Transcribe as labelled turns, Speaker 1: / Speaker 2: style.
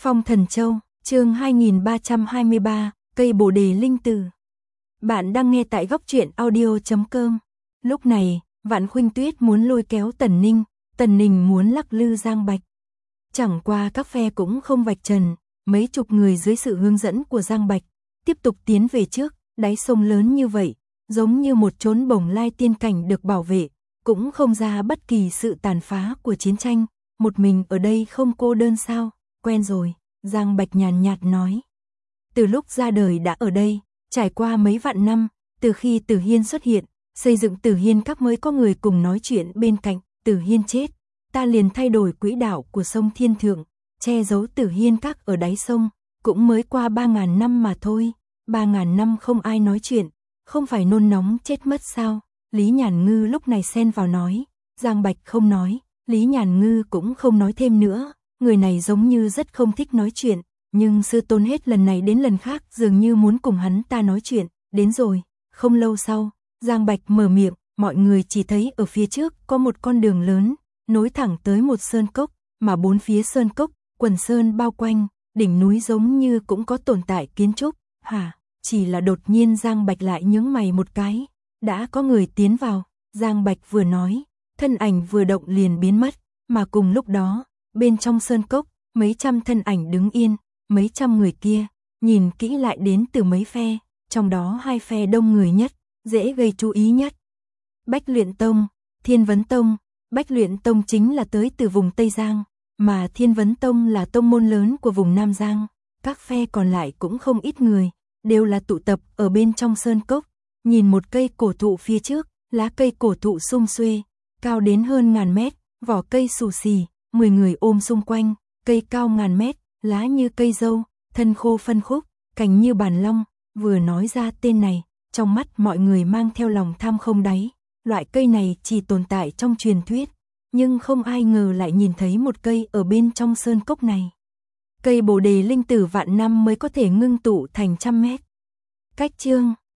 Speaker 1: Phong Thần Châu, chương 2323, cây bồ đề linh tử. Bạn đang nghe tại góc truyện audio.com. Lúc này, Vạn Khuynh Tuyết muốn lôi kéo Tần Ninh muốn lắc lư Giang Bạch. Chẳng qua các phe cũng không vạch trần, mấy chục người dưới sự hướng dẫn của Giang Bạch, tiếp tục tiến về trước, đáy sông lớn như vậy, giống như một chốn bồng lai tiên cảnh được bảo vệ, cũng không ra bất kỳ sự tàn phá của chiến tranh, một mình ở đây không cô đơn sao, quen rồi, Giang Bạch nhàn nhạt nói. Từ lúc ra đời đã ở đây, trải qua mấy vạn năm, từ khi Tử Hiên xuất hiện, xây dựng Tử Hiên Các mới có người cùng nói chuyện bên cạnh, Tử Hiên chết, ta liền thay đổi quỹ đạo của sông Thiên Thượng, che giấu Tử Hiên Các ở đáy sông, cũng mới qua 3.000 năm mà thôi, 3.000 năm không ai nói chuyện, không phải nôn nóng chết mất sao? Lý Nhàn Ngư lúc này xen vào nói, Giang Bạch không nói, Lý Nhàn Ngư cũng không nói thêm nữa, người này giống như rất không thích nói chuyện, nhưng sư tôn hết lần này đến lần khác dường như muốn cùng hắn ta nói chuyện, đến rồi, không lâu sau, Giang Bạch mở miệng, mọi người chỉ thấy ở phía trước có một con đường lớn, nối thẳng tới một sơn cốc, mà bốn phía sơn cốc, quần sơn bao quanh, đỉnh núi giống như cũng có tồn tại kiến trúc, chỉ là đột nhiên Giang Bạch lại nhướng mày một cái, đã có người tiến vào, Giang Bạch vừa nói, thân ảnh vừa động liền biến mất, mà cùng lúc đó, bên trong sơn cốc, mấy trăm thân ảnh đứng yên, mấy trăm người kia, nhìn kỹ lại đến từ mấy phe, trong đó hai phe đông người nhất, dễ gây chú ý nhất. Bách Luyện Tông, Thiên Vấn Tông, Bách Luyện Tông chính là tới từ vùng Tây Giang, mà Thiên Vấn Tông là tông môn lớn của vùng Nam Giang, các phe còn lại cũng không ít người, đều là tụ tập ở bên trong sơn cốc, nhìn một cây cổ thụ phía trước, lá cây cổ thụ sum xuê, cao đến hơn 1000 mét, vỏ cây xù xì, 10 người ôm xung quanh, cây cao 1000 mét, lá như cây dâu, thân khô phân khúc, cành như bàn long, vừa nói ra tên này, trong mắt mọi người mang theo lòng tham không đáy, loại cây này chỉ tồn tại trong truyền thuyết, nhưng không ai ngờ lại nhìn thấy một cây ở bên trong sơn cốc này. Cây bồ đề linh tử vạn năm mới có thể ngưng tụ thành 100 mét. Cách chương